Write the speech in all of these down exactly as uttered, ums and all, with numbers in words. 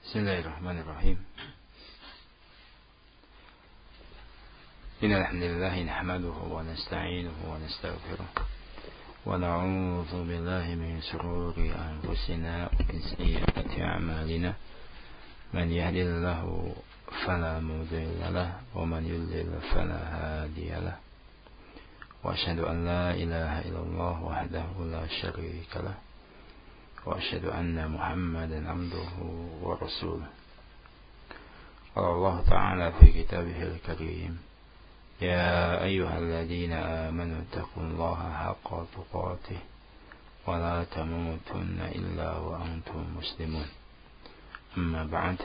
بسم الله الرحمن الرحيم. إن الحمد لله نحمده ونستعينه ونستغفره ونعوذ بالله من شرور أنفسنا ومن سيئات أعمالنا من يهد الله فلا مضل له ومن يضلل فلا هادي له وأشهد أن لا إله إلا الله وحده لا شريك له وأشهد أن محمدا عبده ورسوله. قال الله تعالى في كتابه الكريم: يا أيها الذين آمنوا اتقوا الله حق تقاته ولا تموتن إلا وأنتم مسلمون. أما بعد،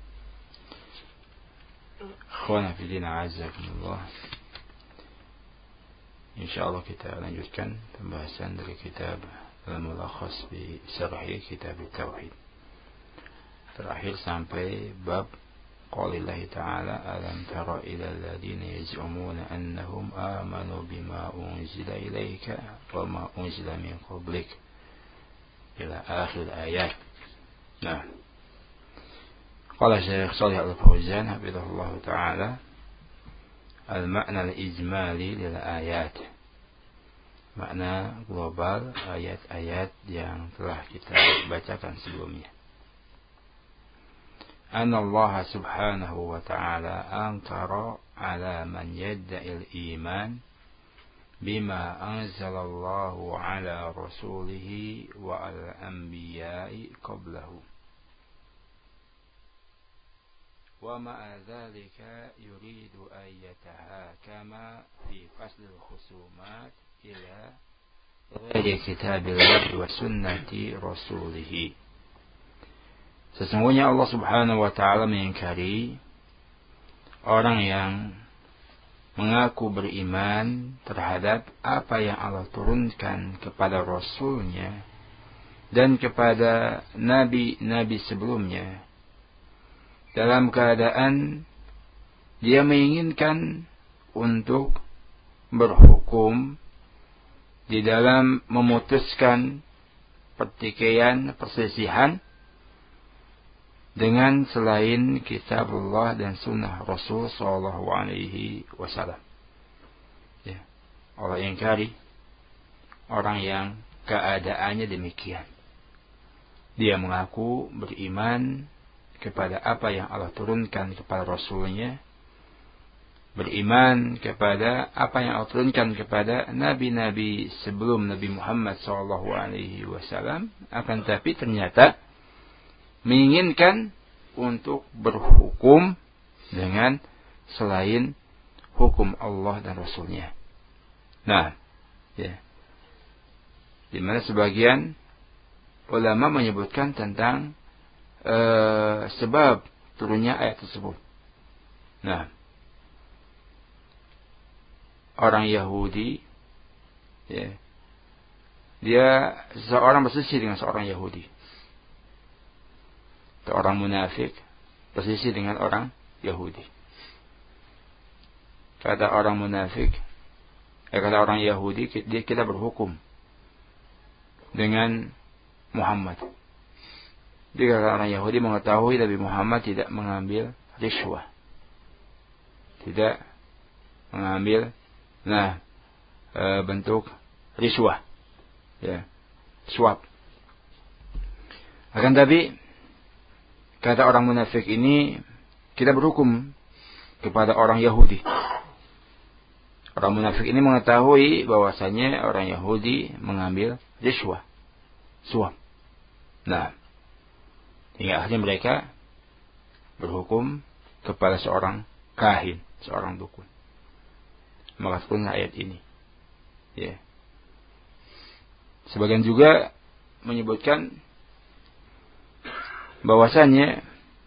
أخوانا في الدين أعزكم الله. Insyaallah kita lanjutkan pembahasan dari kitab Al-Mulakhas bi Syarhi Kitab Tauhid. Terakhir sampai bab qaulillahi ta'ala: alam tara ila alladziina yaz'umuna annahum amanu bima unzila ilaika wa ma unzila min qablik ila akhir ayat. Nah, qala Syekh Shalih Al-Fauzan hafizahullah ta'ala: al-ma'na al-ijmali lil ayat, makna global ayat-ayat yang telah kita bacakan sebelumnya. Anna Allah subhanahu wa ta'ala ankara ala man yadda'il iman bima anzalallahu ala rasulihi wa al-anbiya'i qablahu. ومع ذلك يريد أن يتحاكم في فصل الخصومات إلى غير كتاب الله وسنة رسوله. Sesungguhnya Allah Subhanahu wa taala mengingkari orang yang mengaku beriman terhadap apa yang Allah turunkan kepada Rasulnya dan kepada nabi-nabi sebelumnya, dalam keadaan dia menginginkan untuk berhukum di dalam memutuskan pertikaian, perselisihan dengan selain kitab Allah dan sunnah Rasul sallallahu alaihi wasallam. Ya, Allah ingkari orang yang keadaannya demikian. Dia mengaku beriman kepada apa yang Allah turunkan kepada Rasulnya, beriman kepada apa yang Allah turunkan kepada nabi-nabi sebelum Nabi Muhammad sallallahu alaihi wasallam, akan tapi ternyata menginginkan untuk berhukum dengan selain hukum Allah dan Rasulnya. Nah, ya, di mana sebagian ulama menyebutkan tentang Uh, sebab turunnya ayat tersebut. Nah, orang Yahudi, ya, dia seorang berselisih dengan seorang Yahudi, atau orang munafik berselisih dengan orang Yahudi. Kata orang munafik, eh, kata orang Yahudi, dia kita berhukum dengan Muhammad. Jika orang Yahudi mengetahui Nabi Muhammad tidak mengambil riswah, tidak mengambil nah e, bentuk riswah, ya, suap. Akan tapi kata orang munafik ini, kita berhukum kepada orang Yahudi. Orang munafik ini mengetahui bahwasanya orang Yahudi mengambil riswah, suap. Nah, hingga akhirnya mereka berhukum kepada seorang kahin, seorang dukun. Maka turunlah ayat ini. Ya. Sebagian juga menyebutkan bahwasanya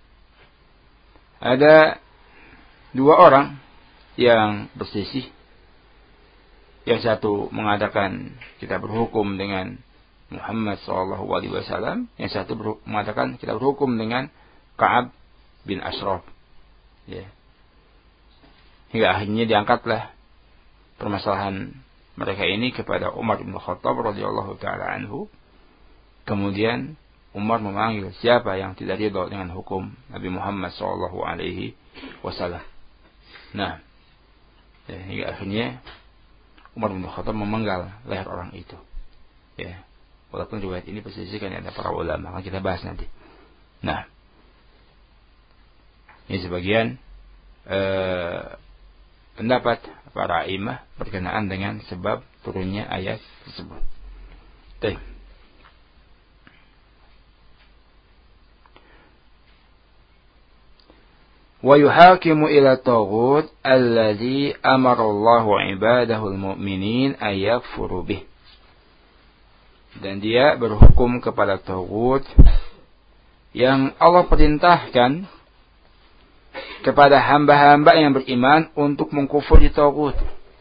ada dua orang yang berselisih. Yang satu mengatakan kita berhukum dengan Muhammad sallallahu alaihi wasallam, yang satu mengatakan kita berhukum dengan Ka'ab bin Ashraf. Ya. Hingga akhirnya diangkatlah permasalahan mereka ini kepada Umar bin Khattab radhiyallahu taala anhu. Kemudian Umar memanggil siapa yang tidak ridha dengan hukum Nabi Muhammad sallallahu alaihi wasallam. Nah, ya, hingga akhirnya Umar bin Khattab memenggal leher orang itu. Ya, walaupun riwayat ini persisikan ada para ulama, akan kita bahas nanti. Nah, ini sebagian eh, pendapat para imam berkenaan dengan sebab turunnya ayat tersebut. Baik. ويحاكم إلى الطاغوت الذي أمر الله عباده المؤمنين أن يكفروا به. Dan dia berhukum kepada taghut yang Allah perintahkan kepada hamba-hamba yang beriman untuk mengkufuri taghut.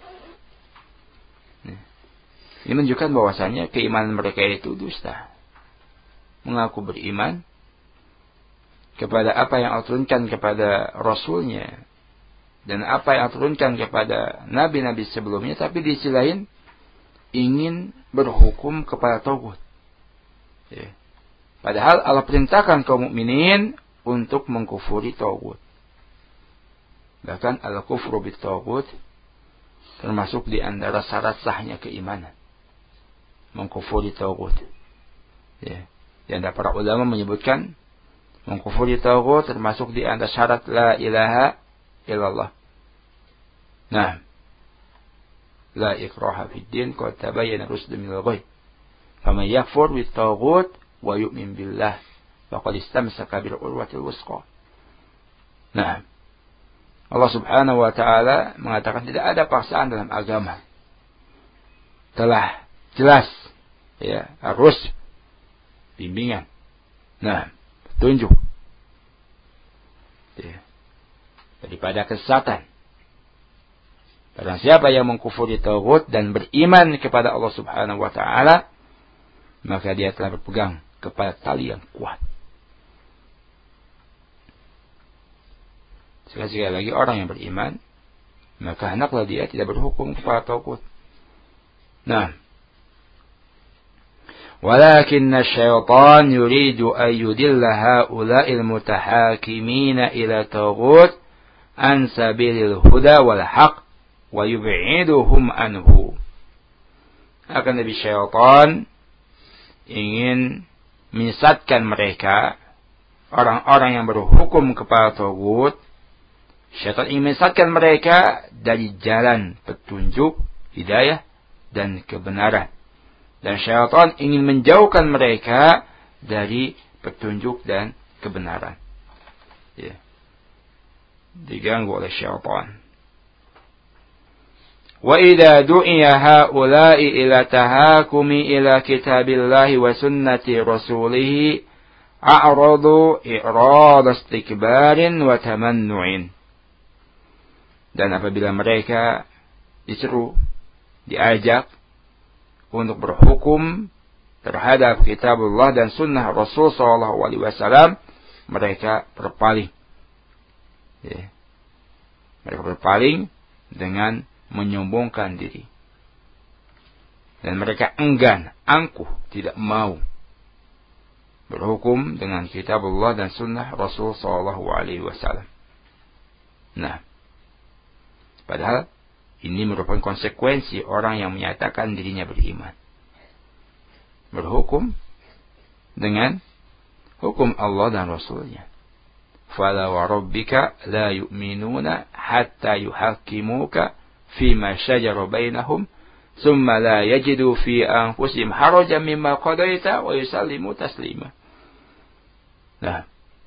Ini menunjukkan bahwasanya keimanan mereka itu dusta. Mengaku beriman kepada apa yang Allah turunkan kepada Rasulnya dan apa yang Allah turunkan kepada nabi-nabi sebelumnya, tapi di sisi lain ingin berhukum kepada taghut. Ya. Padahal Allah perintahkan kaum mukminin untuk mengkufuri taghut. Bahkan al-kufru bit taghut termasuk di antara syarat sahnya keimanan. Mengkufuri taghut. Ya. Di antara para ulama menyebutkan mengkufuri taghut termasuk di antara syarat la ilaha illallah. Nah, la ikraha fid din qad tabayyana rusdu minal ghayy. Faman yakfur bit taghut wa yu'min billah faqad istamsaka bil urwatil wuthqa. Nah, Allah Subhanahu wa taala mengatakan tidak ada paksaan dalam agama. Telah jelas ya, harus bimbingan. Nah, tunjuk ya, daripada kesesatan. Barang siapa yang mengkufuri taghut dan beriman kepada Allah Subhanahu wa taala, maka dia telah berpegang kepada tali yang kuat. Sekali lagi orang yang beriman, maka hendaklah dia tidak berhukum kepada taghut. Nah, ولكن الشيطان يريد أن يضل هؤلاء المتحاكمين إلى الطاغوت عن سبيل الهدى والحق ويبعدهم عنه. Akan Nabi Syaitan ingin menyesatkan mereka, orang-orang yang berhukum kepada taghut. Syaitan ingin menyesatkan mereka dari jalan petunjuk, hidayah dan kebenaran. Dan syaitan ingin menjauhkan mereka dari petunjuk dan kebenaran. Ya. Diganggu oleh syaitan. Wa idza du'iya haula'i ila tahakumi ila kitabillahi wa sunnati rasulih a'radu i'rad istikbarin wa tamannu'in. Dan apabila mereka diseru, diajak untuk berhukum terhadap kitabullah dan sunnah Rasul sallallahu alaihi wasallam, mereka berpaling. Ya. Mereka berpaling dengan menyombongkan diri. Dan mereka enggan, angkuh, tidak mau berhukum dengan kitabullah dan sunnah Rasul sallallahu alaihi wasallam. Nah, padahal ini merupakan konsekuensi orang yang menyatakan dirinya beriman. Berhukum dengan hukum Allah dan Rasulnya. Fala wa rabbika la yu'minuna hatta yuhakkimuka fima shajara bainahum thumma la yajidu fi anfusihim harajan mimma qadaita wa yusallimu taslima. Nah,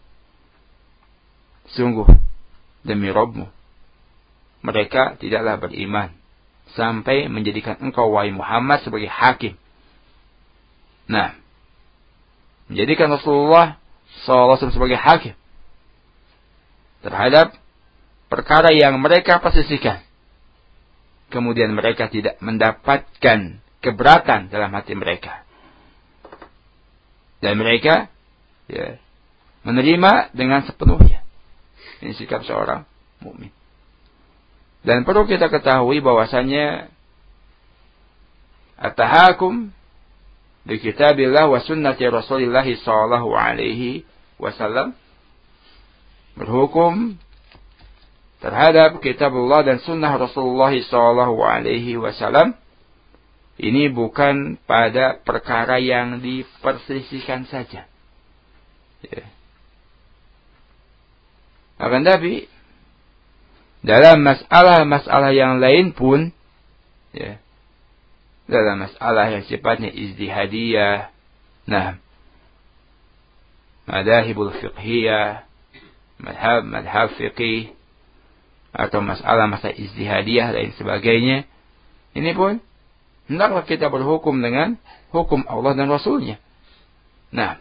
sungguh demi Rabbmu, mereka tidaklah beriman sampai menjadikan engkau wahai Muhammad sebagai hakim. Nah, menjadikan Rasulullah sallallahu alaihi wasallam sebagai hakim terhadap perkara yang mereka persisihkan. Kemudian mereka tidak mendapatkan keberatan dalam hati mereka. Dan mereka ya, menerima dengan sepenuhnya. Ini sikap seorang mukmin. Dan perlu kita ketahui bahwasanya at-tahakum bi kitabillah wa sunnati Rasulillah sallallahu alaihi wasallam, berhukum terhadap kitabullah dan sunnah Rasulullah sallallahu alaihi wasallam, ini bukan pada perkara yang diperselisihkan saja. Ya. Akan tapi dalam masalah-masalah yang lain pun, ya, dalam masalah yang sifatnya ijtihadiyah, nah, madahibul fiqhiyah, madhab madhab fiqih, atau masalah-masalah ijtihadiyah dan sebagainya, ini pun hendaklah kita berhukum dengan hukum Allah dan Rasulnya. Nah,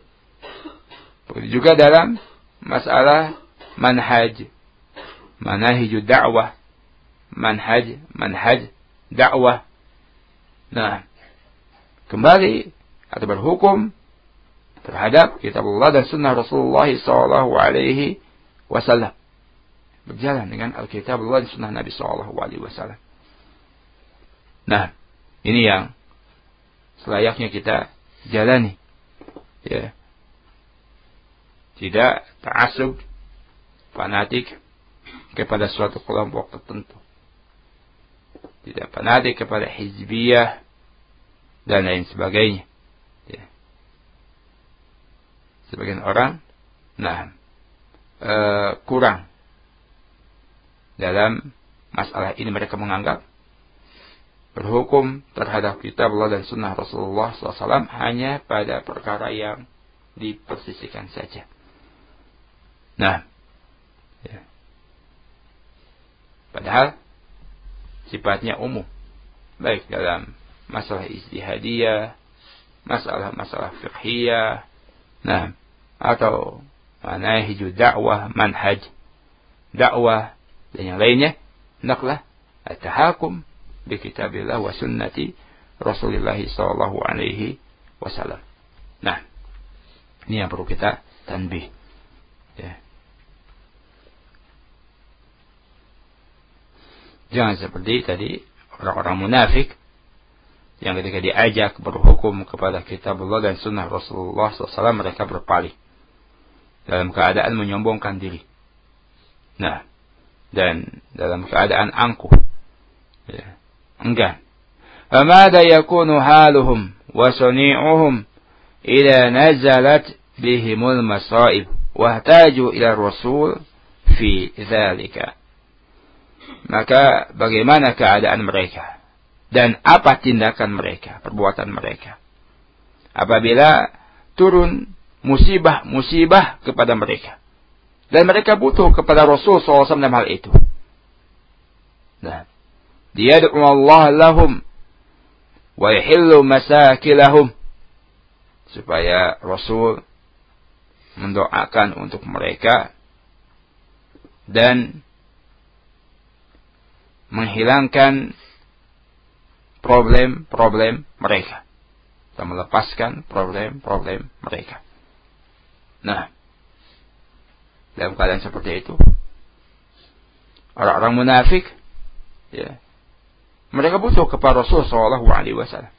juga dalam masalah manhaj, manahijud da'wah, manhaj, manhaj dakwah. Nah, kembali atau berhukum terhadap kitabullah dan sunnah Rasulullah sallallahu alaihi wasallam, berjalan dengan Alkitabullah dan sunnah Nabi sallallahu alaihi wasallam. Nah, ini yang selayaknya kita jalani, ya. Tidak ta'assub, fanatik kepada suatu kelompok tertentu. Tidak fanatik kepada hizbiyah dan lain sebagainya. Ya. Sebagian orang, nah, uh, kurang dalam masalah ini, mereka menganggap berhukum terhadap kitab Allah dan sunnah Rasulullah sallallahu alaihi wasallam hanya pada perkara yang dipersisihkan saja. Nah, ya. Padahal sifatnya umum, baik dalam masalah ijtihadiyah, masalah-masalah fiqhiyah, nah, atau manahijud dakwah, manhaj dakwah dan yang lainnya, hendaklah at-tahakum bi kitabillah wa sunnati Rasulullah sallallahu alaihi wasallam. Nah, ini yang perlu kita tanbih, ya. Jangan seperti tadi orang-orang munafik yang ketika diajak berhukum kepada kitabullah dan sunnah Rasulullah sallallahu alaihi wasallam, mereka berpaling dalam keadaan menyombongkan diri. Nah, dan dalam keadaan angkuh, ya, enggan. Famada yakunu haluhum wa suni'uhum ila nazalat bihimul masaib wahtaju ila rasul fi dzalika. Maka bagaimana keadaan mereka dan apa tindakan mereka, perbuatan mereka apabila turun musibah-musibah kepada mereka dan mereka butuh kepada Rasul sallallahu alaihi wasallam dalam hal itu. Nah, liyad'u Allah lahum wa yahillu masakilahum, supaya Rasul mendoakan untuk mereka dan menghilangkan problem-problem mereka dan melepaskan problem-problem mereka. Nah, dalam keadaan seperti itu, orang-orang munafik, ya, mereka butuh kepada Rasul sallallahu alaihi wasallam.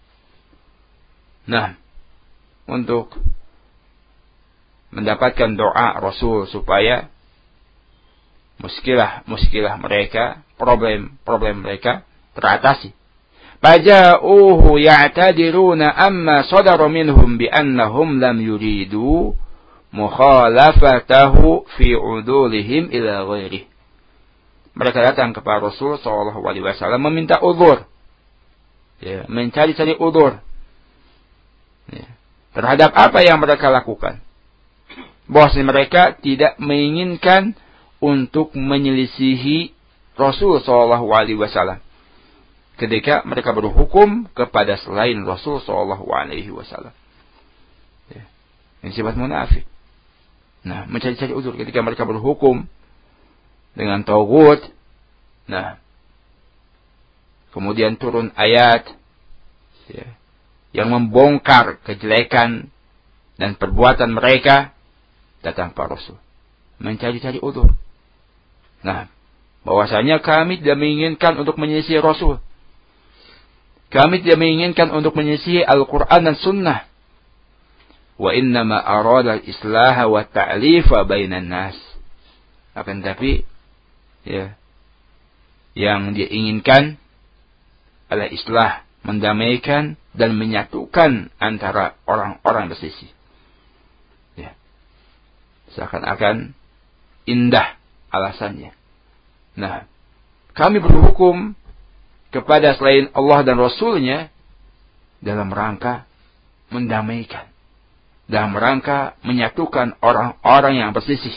Nah, untuk mendapatkan doa Rasul supaya muskilah-muskilah mereka, problem-problem mereka teratasi. Faja'uhu ya'tadiruna amma sadara minhum bi'annahum lam yuridu mukhalafatahu fi udulihim ila ghairih. Mereka datang kepada Rasul sallallahu alaihi wasallam meminta uzur, ya, mencari-cari uzur, ya, terhadap apa yang mereka lakukan. Bahwasanya mereka tidak menginginkan untuk menyelisihi Rasul sallallahu alaihi wasallam ketika mereka berhukum kepada selain Rasul sallallahu alaihi wasallam. Ya. Ini sifat munafik. Nah, mencari-cari uzur ketika mereka berhukum dengan taghut. Nah, kemudian turun ayat, ya, yang membongkar kejelekan dan perbuatan mereka, datang para Rasul mencari-cari uzur. Nah, bahwasanya kami tidak menginginkan untuk menyelisih Rasul. Kami tidak menginginkan untuk menyisihi Al-Quran dan Sunnah. Wa innama arada al-islaha wa ta'lifa bainan nas. Akan tapi, ya, yang dia inginkan adalah islah, mendamaikan dan menyatukan antara orang-orang berselisih. Ya. Seakan-akan indah alasannya. Nah, kami berhukum kepada selain Allah dan Rasul-Nya dalam rangka mendamaikan, dalam rangka menyatukan orang-orang yang berselisih.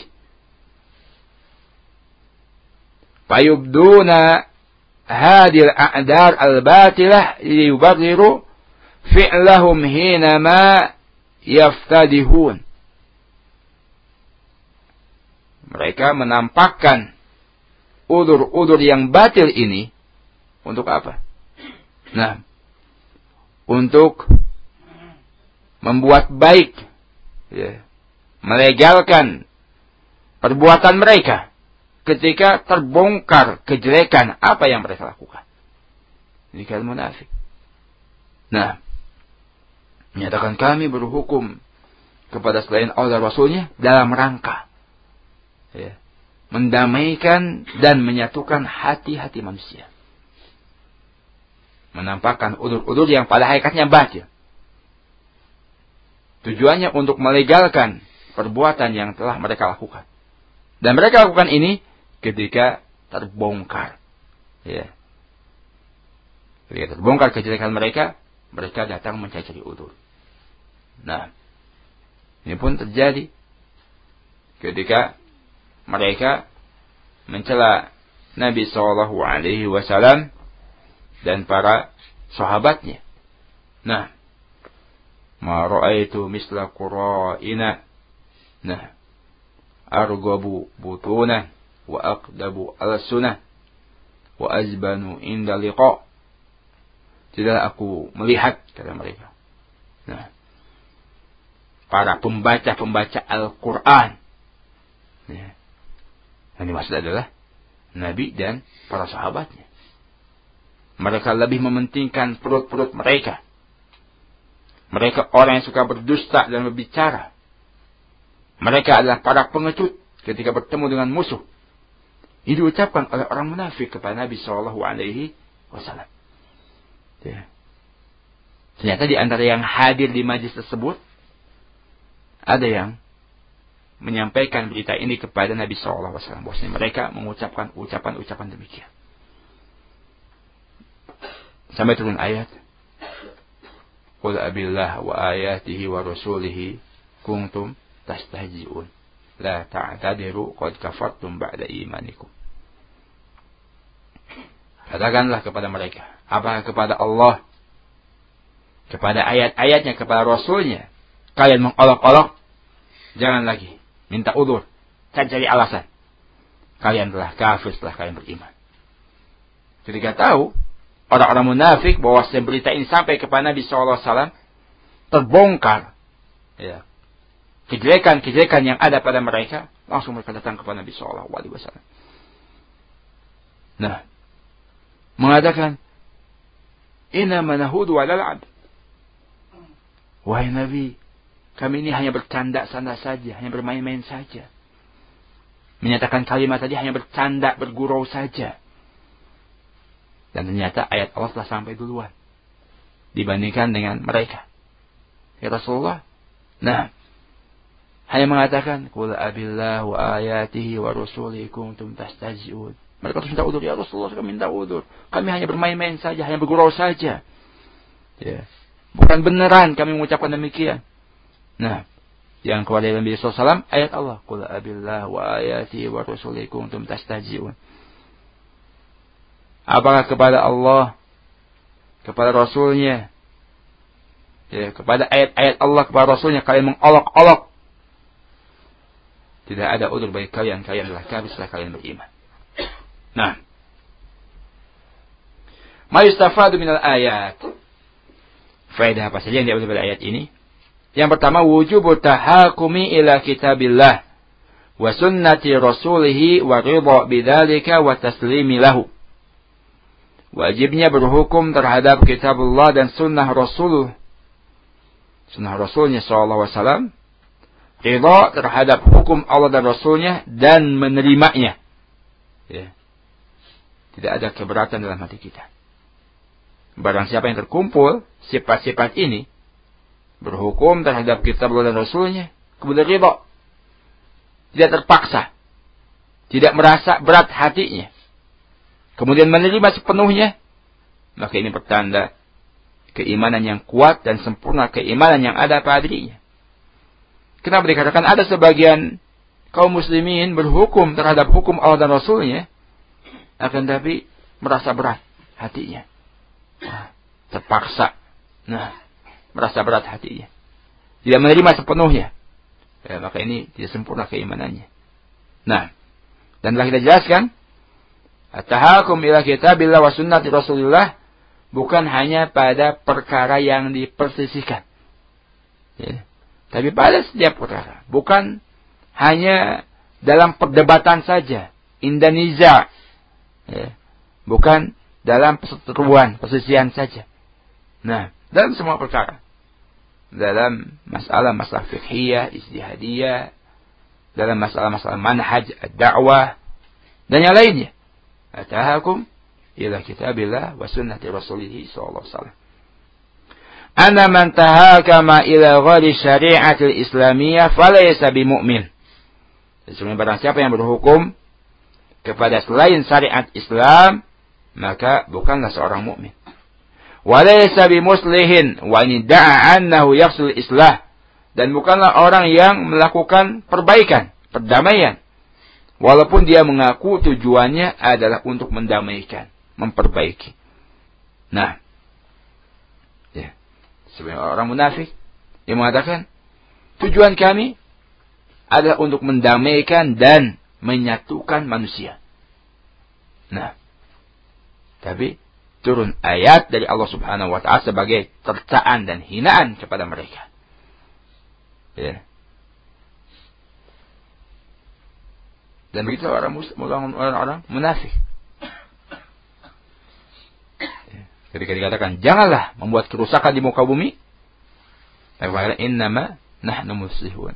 Fayubduna hadil a'dar al-batilah liyubarriru fi'lahum hinama yaftadihun. Mereka menampakkan udur-udur yang batil ini untuk apa? Nah, untuk membuat baik, ya, melegalkan perbuatan mereka ketika terbongkar kejelekan apa yang mereka lakukan. Ini kan munafik. Nah, menyatakan kami berhukum kepada selain Allah dan Rasulnya dalam rangka, ya, mendamaikan dan menyatukan hati-hati manusia. Menampakkan udur-udur yang pada hakikatnya batil. Tujuannya untuk melegalkan perbuatan yang telah mereka lakukan. Dan mereka lakukan ini ketika terbongkar. Ya. Ketika terbongkar kejelekan mereka, mereka datang mencari udur. Nah, ini pun terjadi ketika mereka mencela Nabi Shallallahu Alaihi Wasallam dan para sahabatnya. Nah, ma ra'aitu misla qura'ina. Nah, argabu butuna wa aqdabu al-sunnah wa azbanu inda liqa. Tidak aku melihat, kata mereka. Nah, para pembaca-pembaca Al-Quran. Ya. Yang dimaksud adalah Nabi dan para sahabatnya. Mereka lebih mementingkan perut-perut mereka. Mereka orang yang suka berdusta dan berbicara. Mereka adalah para pengecut ketika bertemu dengan musuh. Ini diucapkan oleh orang munafik kepada Nabi Shallallahu Alaihi Wasallam. Ya. Ternyata di antara yang hadir di majlis tersebut ada yang menyampaikan berita ini kepada Nabi Shallallahu Alaihi Wasallam. Bahwasanya mereka mengucapkan ucapan-ucapan demikian. Sampai turun ayat, qul abillah wa ayatihi wa rasulihi kuntum tastahzi'un la ta'tadiru qad kafartum ba'da imanikum. Katakanlah kepada mereka, apakah kepada Allah, kepada ayat-ayatnya, kepada Rasulnya kalian mengolok-olok? Jangan lagi minta udzur, cari alasan. Kalian telah kafir setelah kalian beriman. Ketika tahu orang-orang munafik bahwa berita ini sampai kepada Nabi Shallallahu Alaihi Wasallam, terbongkar, ya, kejelekan-kejelekan yang ada pada mereka, langsung mereka datang kepada Nabi Shallallahu Alaihi Wasallam. Nah, mengatakan, Inna manahudu alal abd. Wahai Nabi, kami ini hanya bercanda-canda saja, hanya bermain-main saja. Menyatakan kalimat tadi hanya bercanda, bergurau saja. Dan ternyata ayat Allah telah sampai duluan dibandingkan dengan mereka. Ya Rasulullah, nah, hanya mengatakan, qul abillah wa ayatihi wa rasulihi kuntum tastahzi'un. Mereka terus minta udzur, ya Rasulullah, kami minta udzur. Kami hanya bermain-main saja, hanya bergurau saja. Ya. Bukan beneran kami mengucapkan demikian. Nah, yang kepada Nabi Sallallahu Alaihi Wasallam ayat Allah, qul abillah wa ayatihi wa rasulihi kuntum tastahzi'un. Apakah kepada Allah, kepada Rasulnya, ya, kepada ayat-ayat Allah, kepada Rasulnya kalian mengolok-olok? Tidak ada udzur bagi kalian, kalian adalah kafir setelah kalian beriman. Nah, ma yustafadu minal ayat. Faedah apa saja yang diambil dari ayat ini? Yang pertama, wujubu tahakumi ila kitabillah wa sunnati rasulih wa ridha bidzalika wa taslimi lahu. wajibnya berhukum terhadap kitabullah dan sunnah Rasul, sunnah Rasulnya sallallahu alaihi wasallam, ridha terhadap hukum Allah dan Rasulnya dan menerimanya. Ya. Tidak ada keberatan dalam hati kita. Barang siapa yang terkumpul sifat-sifat ini, berhukum terhadap kitab Allah dan Rasulnya, kemudian ridha, tidak terpaksa, tidak merasa berat hatinya, kemudian menerima sepenuhnya, maka ini pertanda keimanan yang kuat dan sempurna, keimanan yang ada pada dirinya. Kenapa dikatakan ada sebagian kaum muslimin berhukum terhadap hukum Allah dan Rasulnya, akan tapi merasa berat hatinya, terpaksa, nah, merasa berat hatinya, tidak menerima sepenuhnya, ya, maka ini tidak sempurna keimanannya. Nah, dan telah kita jelaskan, at-tahakum ila kitabillah wa sunnati Rasulillah bukan hanya pada perkara yang dipersisihkan, ya, tapi pada setiap perkara, bukan hanya dalam perdebatan saja, inda niza, ya, bukan dalam perseteruan, persisihan saja. Nah, dalam semua perkara, dalam masalah-masalah fiqhiyah, ijtihadiyah, dalam masalah-masalah manhaj, ad-da'wah, dan yang lainnya. Atahakum ila kitabillah wa sunnati rasulih sallallahu alaihi wasallam. Anna man tahakama ila ghairi syari'atil islamiyah falaysa bimu'min. Sesungguhnya barang siapa yang berhukum kepada selain syariat Islam, maka bukanlah seorang mukmin. Walaysa bimuslihin wa in da'a annahu yaqsul islah, dan bukanlah orang yang melakukan perbaikan, perdamaian, walaupun dia mengaku tujuannya adalah untuk mendamaikan, memperbaiki. Nah, ya, sebagai orang munafik yang mengatakan tujuan kami adalah untuk mendamaikan dan menyatukan manusia. Nah, tapi turun ayat dari Allah Subhanahu wa taala sebagai tercaan dan hinaan kepada mereka. Ya. Dan begitu orang orang munafik. Ya. Ketika dikatakan janganlah membuat kerusakan di muka bumi, mereka innama nahnu muslihun.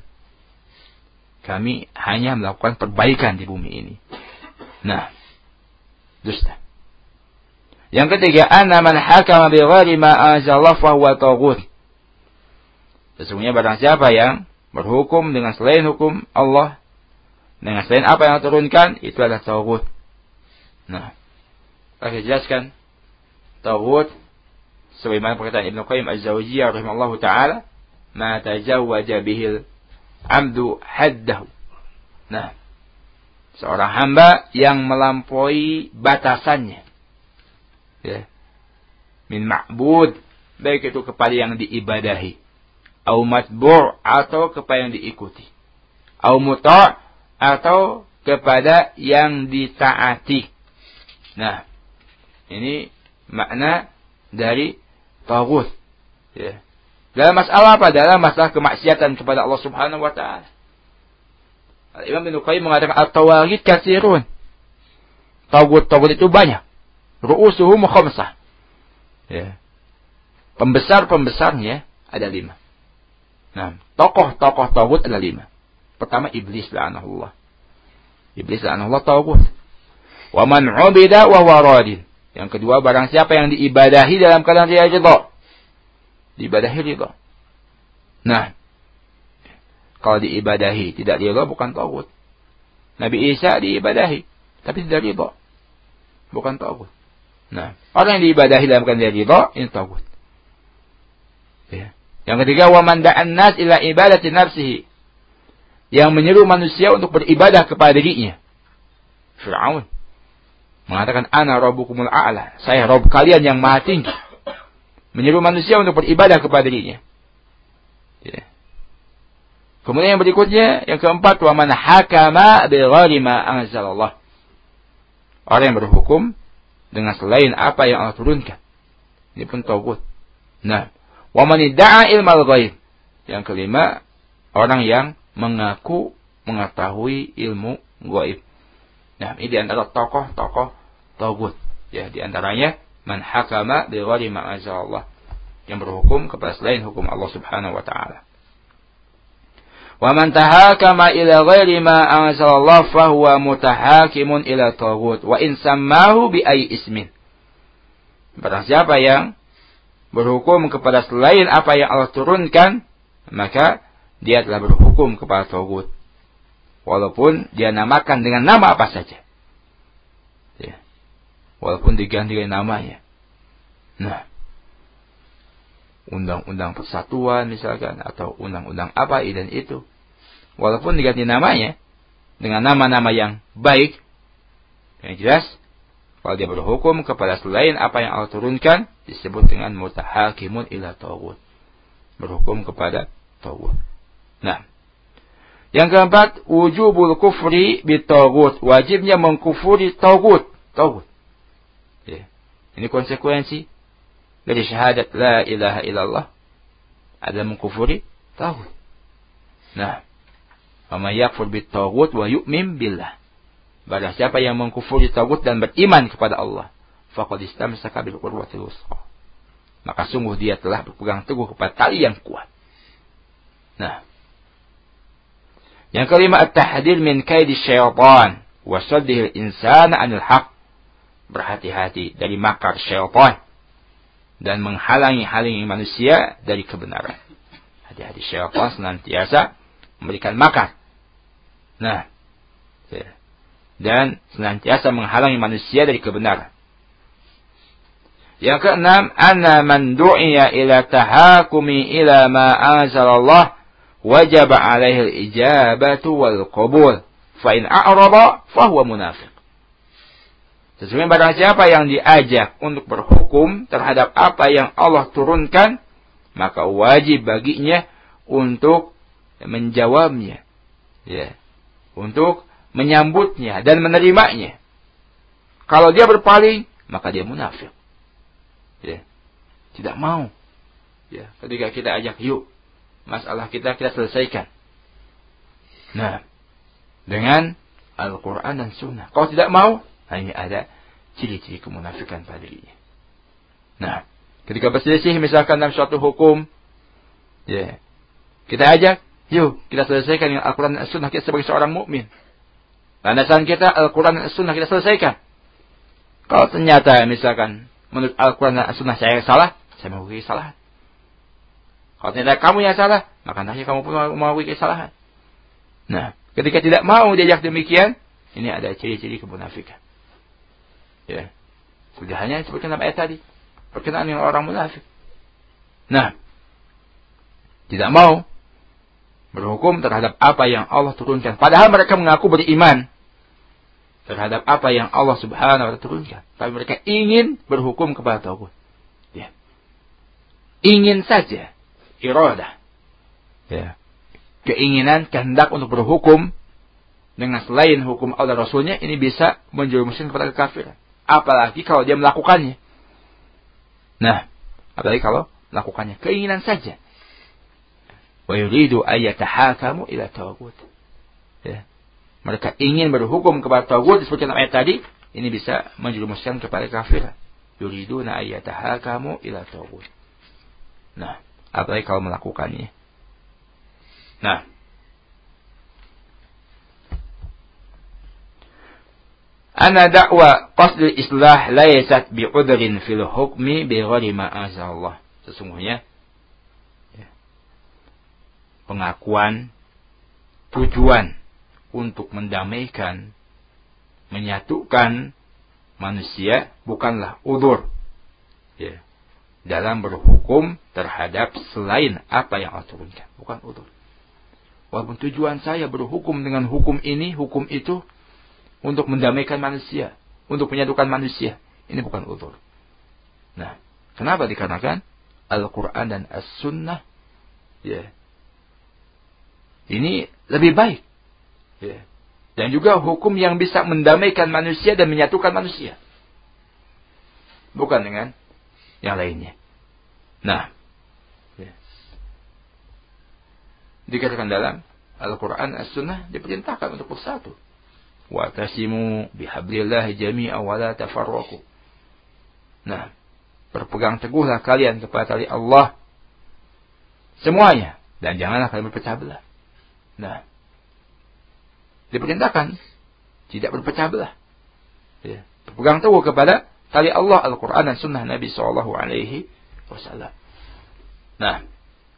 Kami hanya melakukan perbaikan di bumi ini. Nah, dusta. Yang ketiga, anna man hakama bi ghairi ma anzalallahu fa huwa taghut. Sesungguhnya barang siapa yang berhukum dengan selain hukum Allah, dengan selain apa yang turunkan, itu adalah taghut. Nah, saya jelaskan taghut sebagaimana perkataan Ibnu Qayyim Az-Zawjiyah rahimahullahu taala, ma tajawwaja bihil amdu haddahu. Nah, seorang hamba yang melampaui batasannya, ya, min ma'bud, baik itu kepada yang diibadahi, au matbu' atau kepada yang diikuti, au muta' atau kepada yang ditaati. Nah, ini makna dari taghut, ya. Dalam masalah apa? Dalam masalah kemaksiatan kepada Allah Subhanahu wa taala. Imam Ibnu Qayyim mengatakan at-tawaghit katsirun. Taghut-taghut itu banyak. Ru'usuhum khamsah. Ya. Pembesar-pembesarnya ada lima. Nah, tokoh-tokoh taghut ada lima. Pertama, iblis la'anahullah. Iblis la'anahullah taghut. Wa man 'ubida wa huwa radin. Yang kedua, barang siapa yang diibadahi dalam keadaan dia ridha. Diibadahi ridha. Nah, kalau diibadahi tidak ridha bukan taghut. Nabi Isa diibadahi tapi tidak ridha, bukan taghut. Nah, orang yang diibadahi dalam keadaan dia ridha, ini taghut. Ya. Yang ketiga, wa man da'an nas ila ibadati nafsihi. Yang menyeru manusia untuk beribadah kepada dirinya. Fir'aun mengatakan ana rabbukumul a'la, saya Rabb kalian yang maha tinggi. Menyeru manusia untuk beribadah kepada dirinya. Ya. Kemudian yang berikutnya, yang keempat, wa man hakama bi ghairi ma anzalallah. Orang yang berhukum dengan selain apa yang Allah turunkan. Ini pun taghut. Nah, wa man idda'a ilmal ghaib. Yang kelima, orang yang mengaku mengetahui ilmu gaib. Nah, ini di antara tokoh-tokoh taghut. Ya, di antaranya Man hakama bi ghairi ma anzalallah. Yang berhukum kepada selain hukum Allah Subhanahu wa taala. Wa man tahakama ila ghairi ma anzalallah fa huwa mutahakimun ila taghut wa in sammahu bi ayyi ismin. Barang siapa yang berhukum kepada selain apa yang Allah turunkan, maka dia telah berhukum kepada taghut. Walaupun dia namakan dengan nama apa saja. Ya. Walaupun diganti dengan namanya. Nah, undang-undang persatuan misalkan, atau undang-undang apa dan itu, walaupun diganti namanya dengan nama-nama yang baik, yang jelas kalau dia berhukum kepada selain apa yang Allah turunkan, disebut dengan mutahakimun ila taghut, berhukum kepada taghut. Nah, yang keempat, wujubul kufri bitaghut, wajibnya mengkufuri taghut. Taghut, ya. Ini konsekuensi dari syahadat la ilaha illallah adalah mengkufuri taghut. Nah, wa may yakfur bitaghut wa yu'min billah. Barang siapa yang mengkufuri taghut dan beriman kepada Allah, faqad istamsaka bil urwatil wuthqa. Maka sungguh dia telah berpegang teguh kepada tali yang kuat. Nah, yang kelima, at-tahdzir min kaidi syaitan wa saddihil insana 'anil haqq. Berhati-hati dari makar syaitan dan menghalangi-halangi manusia dari kebenaran. Hati-hati, syaitan senantiasa memberikan makar. Nah, dan senantiasa menghalangi manusia dari kebenaran. Yang keenam, anna man du'iya ila tahakumi ila ma anzalallah wajib alaihi al-ijabatu wal qabul. Fa in a'rada fa huwa munafiq. Sesungguhnya barang siapa yang diajak untuk berhukum terhadap apa yang Allah turunkan, maka wajib baginya untuk menjawabnya, ya, untuk menyambutnya dan menerimanya. Kalau dia berpaling, maka dia munafik, ya, tidak mau. Ya, ketika kita ajak, yuk, masalah kita kita selesaikan. Nah, dengan Al-Quran dan Sunnah. Kalau tidak mau, nah, ini ada ciri-ciri kemunafikan pada dirinya. Nah, ketika berselisih misalkan dalam suatu hukum, ya, kita ajak, yuk kita selesaikan dengan Al-Quran dan Sunnah kita sebagai seorang mukmin. Landasan kita Al-Quran dan Sunnah kita selesaikan. Kalau ternyata misalkan menurut Al-Quran dan Sunnah saya yang salah, saya mengakui kesalahan. Kalau ternyata kamu yang salah, maka nanti kamu pun mengakui kesalahan. Nah, ketika tidak mau diajak demikian, ini ada ciri-ciri kemunafikan. Ya, sudah hanya disebutkan dalam ayat tadi, perkenaan dengan orang munafik. Nah, tidak mau berhukum terhadap apa yang Allah turunkan, padahal mereka mengaku beriman terhadap apa yang Allah Subhanahu wa taala turunkan, tapi mereka ingin berhukum kepada taghut. Ya, ingin saja, iradah, ya, keinginan, kehendak untuk berhukum dengan selain hukum Allah dan Rasulnya, ini bisa menjerumuskan kepada kekafiran. Apalagi kalau dia melakukannya. Nah, apalagi kalau melakukannya, keinginan saja. Wa yuridu ayyatahakamu ila taghut. Ya, mereka ingin berhukum kepada taghut disebutkan dalam ayat tadi, ini bisa menjerumuskan kepada kekafiran. Yuriduna ayyatahakamu ila taghut. Nah, apalagi kalau melakukannya. Nah, Ana da'wa qasdul islah laysat bi'udrin fil hukmi bighairi ma anzalallah. Sesungguhnya ya, pengakuan tujuan untuk mendamaikan, menyatukan manusia bukanlah udzur, ya, dalam berhukum terhadap selain apa yang Allah turunkan, bukan udzur. Walaupun tujuan saya berhukum dengan hukum ini, hukum itu untuk mendamaikan manusia, untuk menyatukan manusia, ini bukan udzur. Nah, kenapa? Dikarenakan Al-Quran dan As-Sunnah, ya, ini lebih baik, ya, dan juga hukum yang bisa mendamaikan manusia dan menyatukan manusia, bukan dengan yang lainnya. Nah, ya, dikatakan dalam Al-Quran As-Sunnah diperintahkan untuk bersatu. Wa tasimu bihablillahi jami'a wa la tafarraqu. Nah, berpegang teguhlah kalian kepada tali Allah semuanya, dan janganlah kalian berpecah belah. Nah, diperintahkan tidak berpecah belah. Ya, berpegang teguh kepada tali Allah, Al-Quran dan Sunnah Nabi Sallallahu Alaihi Wasallam. Nah,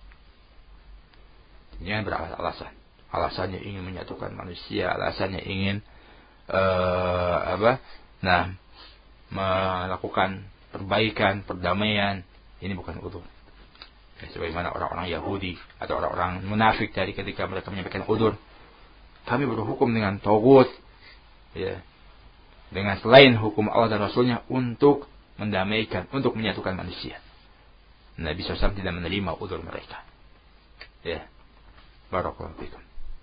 jangan beralasan. Alasannya ingin menyatukan manusia, alasannya ingin uh, apa? Nah, melakukan perbaikan, perdamaian. Ini bukan udzur. Ya, sebagaimana orang-orang Yahudi atau orang-orang munafik tadi ketika mereka menyampaikan udzur, kami berhukum dengan tagut, ya, dengan selain hukum Allah dan Rasulnya untuk mendamaikan, untuk menyatukan manusia. Nabi shallallahu alaihi wasallam tidak menerima udzur mereka. Ya, barakallahu fikum.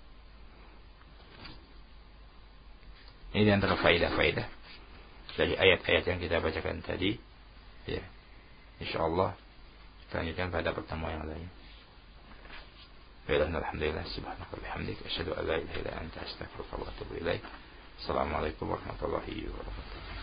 Ini antara faedah-faedah dari ayat-ayat yang kita bacakan tadi. Ya, insyaallah kita lanjutkan pada pertemuan yang lain. Alhamdulillah, subhanaka wa bihamdika asyhadu an la ilaha illa anta astaghfiruka wa atubu ilaik. Assalamualaikum warahmatullahi wabarakatuh.